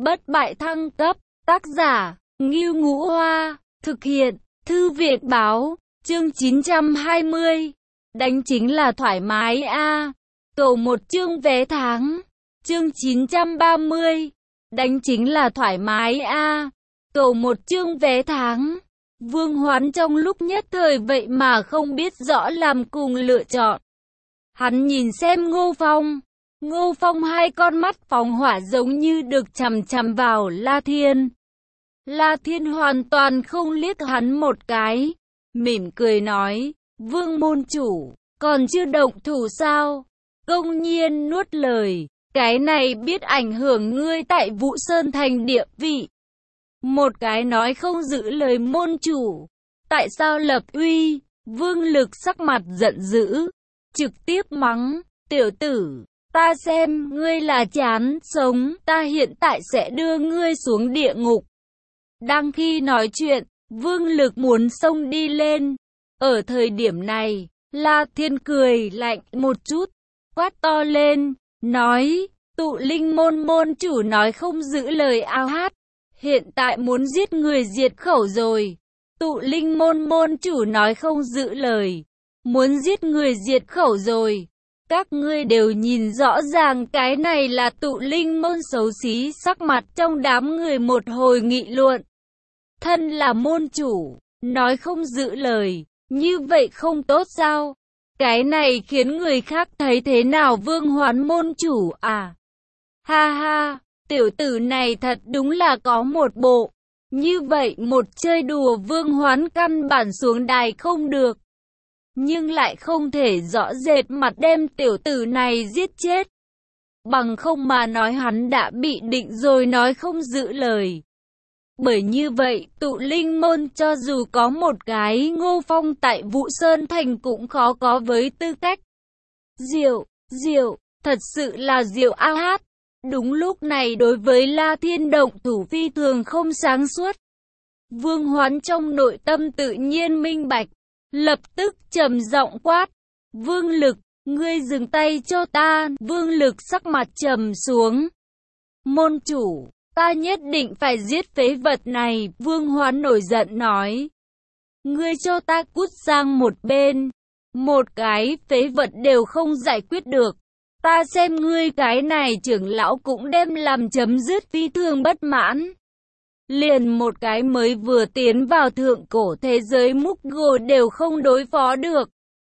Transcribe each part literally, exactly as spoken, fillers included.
bất bại thăng cấp, tác giả, Ngưu Ngũ Hoa, thực hiện, Thư viện báo, chương chín trăm hai mươi. Đánh chính là thoải mái a. Cầu một chương vé tháng, chương chín trăm ba mươi. Đánh chính là thoải mái a. Cầu một chương vé tháng. Vương Hoán trong lúc nhất thời vậy mà không biết rõ làm cùng lựa chọn. Hắn nhìn xem Ngô Phong. Ngô Phong hai con mắt phóng hỏa giống như được chằm chằm vào La Thiên. La Thiên hoàn toàn không liếc hắn một cái, mỉm cười nói, Vương môn chủ, còn chưa động thủ sao? Công nhiên nuốt lời, cái này biết ảnh hưởng ngươi tại Vũ Sơn Thành địa vị. Một cái nói không giữ lời môn chủ, tại sao lập uy? Vương Lực sắc mặt giận dữ, trực tiếp mắng, tiểu tử, ta xem ngươi là chán sống, ta hiện tại sẽ đưa ngươi xuống địa ngục. Đang khi nói chuyện, Vương Lực muốn xông đi lên. Ở thời điểm này, La Thiên cười lạnh một chút, quát to lên, nói, Tụ Linh môn môn chủ nói không giữ lời ao hát, hiện tại muốn giết người diệt khẩu rồi. Tụ Linh môn môn chủ nói không giữ lời, muốn giết người diệt khẩu rồi. Các ngươi đều nhìn rõ ràng cái này là Tụ Linh môn xấu xí, sắc mặt trong đám người một hồi nghị luận. Thân là môn chủ, nói không giữ lời, như vậy không tốt sao? Cái này khiến người khác thấy thế nào? Vương Hoán môn chủ à? Ha ha, tiểu tử này thật đúng là có một bộ. Như vậy một chơi đùa Vương Hoán căn bản xuống đài không được. Nhưng lại không thể rõ rệt mặt đem tiểu tử này giết chết. Bằng không mà nói hắn đã bị định rồi, nói không giữ lời. Bởi như vậy, Tụ Linh môn cho dù có một cái Ngô Phong tại Vũ Sơn Thành cũng khó có với tư cách. Diệu, diệu, thật sự là diệu ao hát. Đúng lúc này đối với La Thiên động thủ phi thường không sáng suốt. Vương Hoán trong nội tâm tự nhiên minh bạch, lập tức trầm giọng quát, Vương Lực, ngươi dừng tay cho ta. Vương Lực sắc mặt trầm xuống. Môn chủ, ta nhất định phải giết phế vật này. Vương Hoán nổi giận nói, ngươi cho ta cút sang một bên, một cái phế vật đều không giải quyết được. Ta xem ngươi cái này trưởng lão cũng đem làm chấm dứt. Phi thường bất mãn. Liền một cái mới vừa tiến vào thượng cổ thế giới múc gồ đều không đối phó được.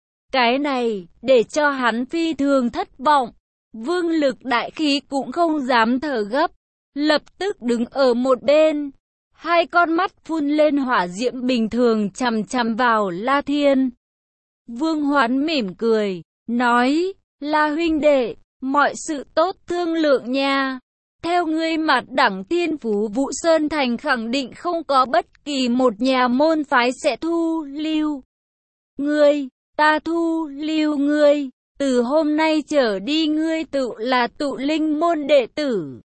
Cái này, để cho hắn phi thường thất vọng. Vương Lực đại khí cũng không dám thở gấp, lập tức đứng ở một bên. Hai con mắt phun lên hỏa diễm bình thường chằm chằm vào La Thiên. Vương Hoán mỉm cười, nói, La huynh đệ, mọi sự tốt thương lượng nha. Theo ngươi mặt đẳng thiên phú Vũ Sơn Thành khẳng định không có bất kỳ một nhà môn phái sẽ thu lưu ngươi, ta thu lưu ngươi. Từ hôm nay trở đi ngươi tự là Tụ Linh môn đệ tử.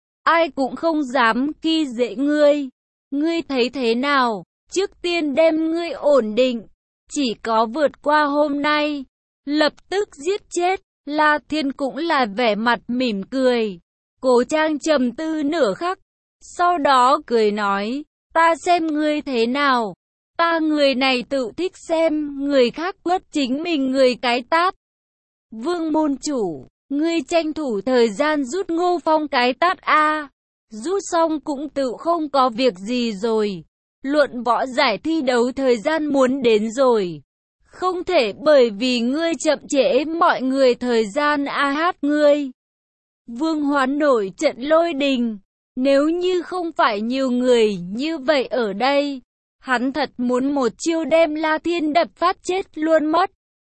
Ai cũng không dám khi dễ ngươi. Ngươi thấy thế nào? Trước tiên đem ngươi ổn định. Chỉ có vượt qua hôm nay, lập tức giết chết. La Thiên cũng là vẻ mặt mỉm cười. Cố Trang trầm tư nửa khắc, sau đó cười nói, ta xem ngươi thế nào. Ta người này tự thích xem người khác quất chính mình người cái tát. Vương môn chủ, ngươi tranh thủ thời gian rút Ngô Phong cái tát a. Rút xong cũng tự không có việc gì rồi. Luận võ giải thi đấu thời gian muốn đến rồi. Không thể bởi vì ngươi chậm trễ mọi người thời gian a hát ngươi. Vương Hoán nổi trận lôi đình. Nếu như không phải nhiều người như vậy ở đây, hắn thật muốn một chiêu đem La Thiên đập phát chết luôn mất.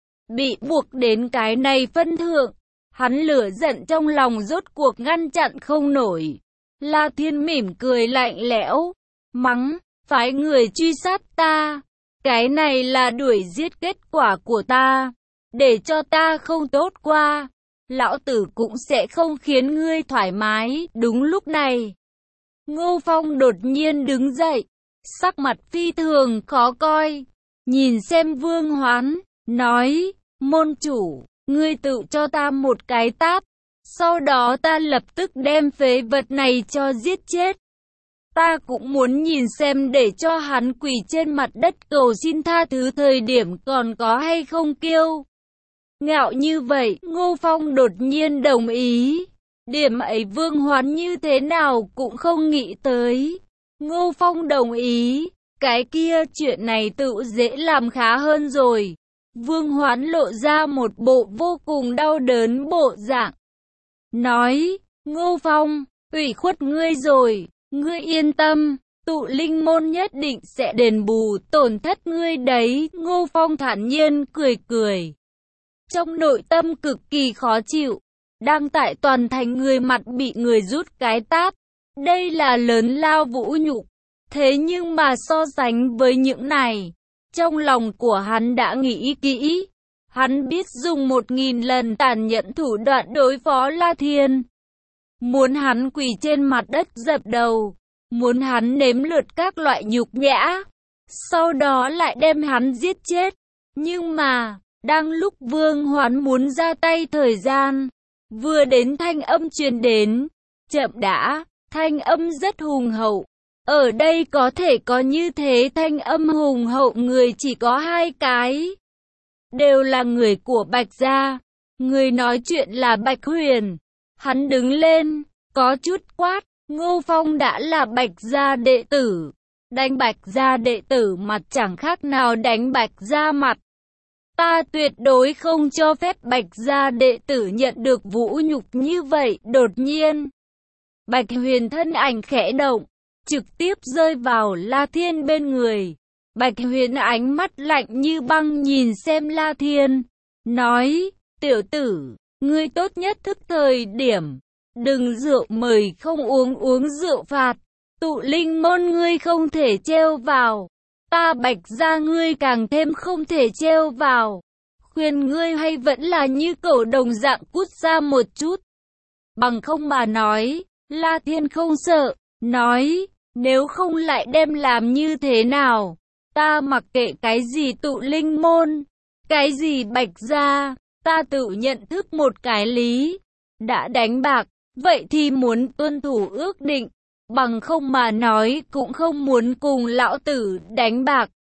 Bị buộc đến cái này phân thượng, hắn lửa giận trong lòng rốt cuộc ngăn chặn không nổi. La Thiên mỉm cười lạnh lẽo, mắng, phái người truy sát ta. Cái này là đuổi giết kết quả của ta. Để cho ta không tốt qua, lão tử cũng sẽ không khiến ngươi thoải mái. Đúng lúc này, Ngô Phong đột nhiên đứng dậy, sắc mặt phi thường khó coi. Nhìn xem Vương Hoán, nói, môn chủ, ngươi tự cho ta một cái tát. Sau đó ta lập tức đem phế vật này cho giết chết. Ta cũng muốn nhìn xem để cho hắn quỳ trên mặt đất cầu xin tha thứ thời điểm còn có hay không kiêu ngạo như vậy. Ngô Phong đột nhiên đồng ý. Điểm ấy Vương Hoán như thế nào cũng không nghĩ tới. Ngô Phong đồng ý. Cái kia chuyện này tự dễ làm khá hơn rồi. Vương Hoán lộ ra một bộ vô cùng đau đớn bộ dạng. Nói, Ngô Phong, ủy khuất ngươi rồi. Ngươi yên tâm, tụ linh môn nhất định sẽ đền bù tổn thất ngươi đấy. Ngô Phong thản nhiên cười cười. Trong nội tâm cực kỳ khó chịu. Đang tại toàn thành người mặt bị người rút cái tát. Đây là lớn lao vũ nhục. Thế nhưng mà so sánh với những này, trong lòng của hắn đã nghĩ kỹ. Hắn biết dùng một nghìn lần tàn nhẫn thủ đoạn đối phó La Thiên. Muốn hắn quỳ trên mặt đất dập đầu. Muốn hắn nếm lượt các loại nhục nhã. Sau đó lại đem hắn giết chết. Nhưng mà, đang lúc Vương Hoán muốn ra tay thời gian, vừa đến thanh âm truyền đến. Chậm đã, thanh âm rất hùng hậu. Ở đây có thể có như thế thanh âm hùng hậu người chỉ có hai cái. Đều là người của Bạch Gia. Người nói chuyện là Bạch Huyền. Hắn đứng lên, có chút quát. Ngô Phong đã là Bạch Gia đệ tử. Đánh Bạch Gia đệ tử mặt chẳng khác nào đánh Bạch Gia mặt. Ta tuyệt đối không cho phép Bạch Gia đệ tử nhận được vũ nhục như vậy. Đột nhiên, Bạch Huyền thân ảnh khẽ động, trực tiếp rơi vào La Thiên bên người. Bạch Huyền ánh mắt lạnh như băng nhìn xem La Thiên, nói, tiểu tử, ngươi tốt nhất thức thời điểm, đừng rượu mời không uống uống rượu phạt, tụ linh môn ngươi không thể trêu vào, ta Bạch Gia ngươi càng thêm không thể trêu vào, khuyên ngươi hay vẫn là như cẩu đồng dạng cút ra một chút. Bằng không mà nói, La Thiên không sợ, nói, nếu không lại đem làm như thế nào? Ta mặc kệ cái gì tụ linh môn, cái gì Bạch Gia, ta tự nhận thức một cái lý. Đã đánh bạc, vậy thì muốn tuân thủ ước định, bằng không mà nói cũng không muốn cùng lão tử đánh bạc.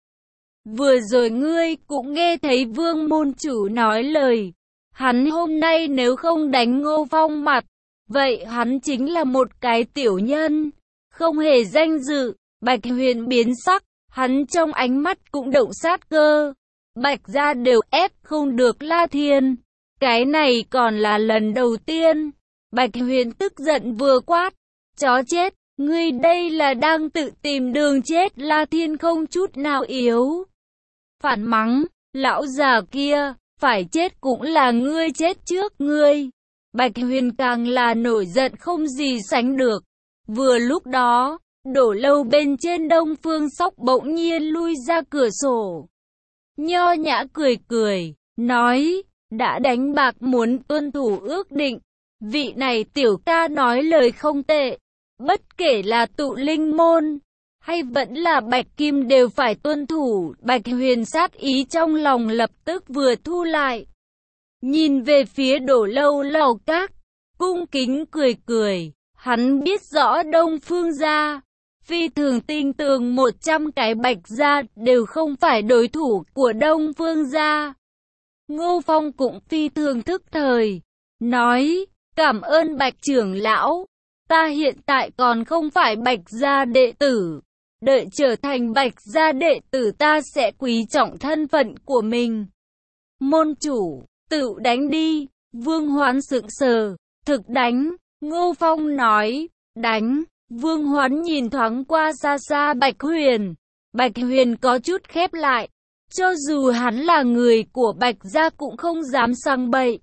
Vừa rồi ngươi cũng nghe thấy Vương môn chủ nói lời, hắn hôm nay nếu không đánh Ngô Phong mặt, vậy hắn chính là một cái tiểu nhân, không hề danh dự. Bạch Huyền biến sắc, hắn trong ánh mắt cũng động sát cơ. Bạch Gia đều ép không được La Thiên, cái này còn là lần đầu tiên. Bạch Huyền tức giận vừa quát, chó chết, ngươi đây là đang tự tìm đường chết. La Thiên không chút nào yếu phản mắng, lão già kia, phải chết cũng là ngươi chết trước ngươi. Bạch Huyền càng là nổi giận không gì sánh được. Vừa lúc đó, Đổ Lâu bên trên Đông Phương Sóc bỗng nhiên lui ra cửa sổ. Nho nhã cười cười, nói, đã đánh bạc muốn tuân thủ ước định. Vị này tiểu ca nói lời không tệ, bất kể là tụ linh môn, hay vẫn là Bạch Kim đều phải tuân thủ. Bạch Huyền sát ý trong lòng lập tức vừa thu lại. Nhìn về phía Đổ Lâu lầu các, cung kính cười cười. Hắn biết rõ Đông Phương Gia, phi thường tin tưởng một trăm cái Bạch Gia đều không phải đối thủ của Đông Phương Gia. Ngô Phong cũng phi thường thức thời, nói, cảm ơn Bạch trưởng lão, ta hiện tại còn không phải Bạch Gia đệ tử. Đợi trở thành Bạch Gia đệ tử ta sẽ quý trọng thân phận của mình. Môn chủ, tự đánh đi. Vương Hoán sững sờ, thực đánh. Ngô Phong nói, đánh. Vương Hoán nhìn thoáng qua xa xa Bạch Huyền. Bạch Huyền có chút khép lại. Cho dù hắn là người của Bạch Gia cũng không dám sang bậy.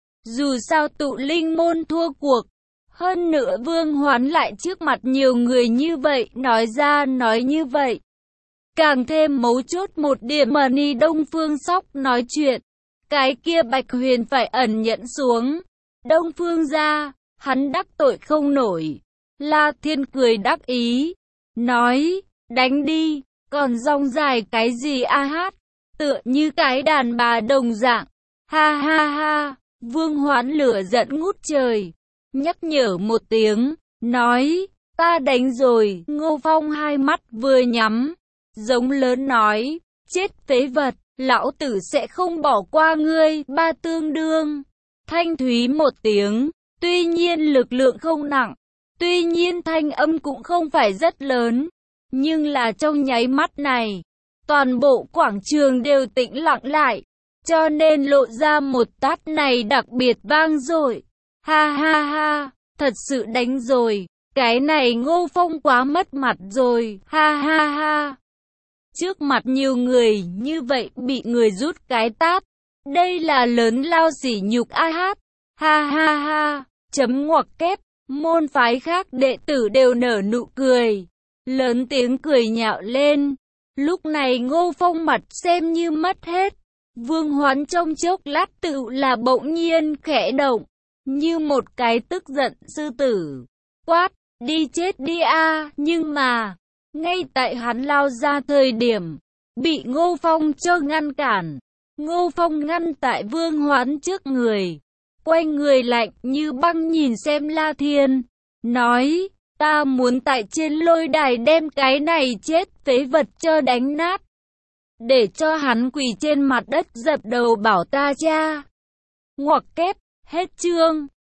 Dù sao tụ linh môn thua cuộc. Hơn nữa Vương Hoán lại trước mặt nhiều người như vậy, nói ra nói như vậy. Càng thêm mấu chốt một điểm mà Ni Đông Phương Sóc nói chuyện. Cái kia Bạch Huyền phải ẩn nhẫn xuống. Đông Phương Gia, hắn đắc tội không nổi. La Thiên cười đắc ý, nói, đánh đi, còn rong dài cái gì a hát, tựa như cái đàn bà đồng dạng. Ha ha ha, Vương Hoán lửa giận ngút trời. nhắc nhở một tiếng, nói, ta đánh rồi. Ngô Phong hai mắt vừa nhắm, giống lớn nói, chết phế vật, lão tử sẽ không bỏ qua ngươi. Ba tương đương, thanh thúy một tiếng, tuy nhiên lực lượng không nặng, tuy nhiên thanh âm cũng không phải rất lớn, nhưng là trong nháy mắt này, toàn bộ quảng trường đều tĩnh lặng lại, cho nên lộ ra một tát này đặc biệt vang dội. Ha ha ha, thật sự đánh rồi, cái này Ngô Phong quá mất mặt rồi, ha ha ha. Trước mặt nhiều người như vậy bị người rút cái tát, đây là lớn lao sỉ nhục a hát, ha ha ha, chấm ngoặc kép, môn phái khác đệ tử đều nở nụ cười, lớn tiếng cười nhạo lên. Lúc này Ngô Phong mặt xem như mất hết, Vương Hoán trong chốc lát tự là bỗng nhiên khẽ động, như một cái tức giận sư tử, quát, đi chết đi a. Nhưng mà, ngay tại hắn lao ra thời điểm, bị Ngô Phong cho ngăn cản. Ngô Phong ngăn tại Vương Hoán trước người, quay người lạnh như băng nhìn xem La Thiên, nói, ta muốn tại trên lôi đài đem cái này chết phế vật cho đánh nát, để cho hắn quỳ trên mặt đất dập đầu bảo ta cha. Ngoặc kép, hết chương.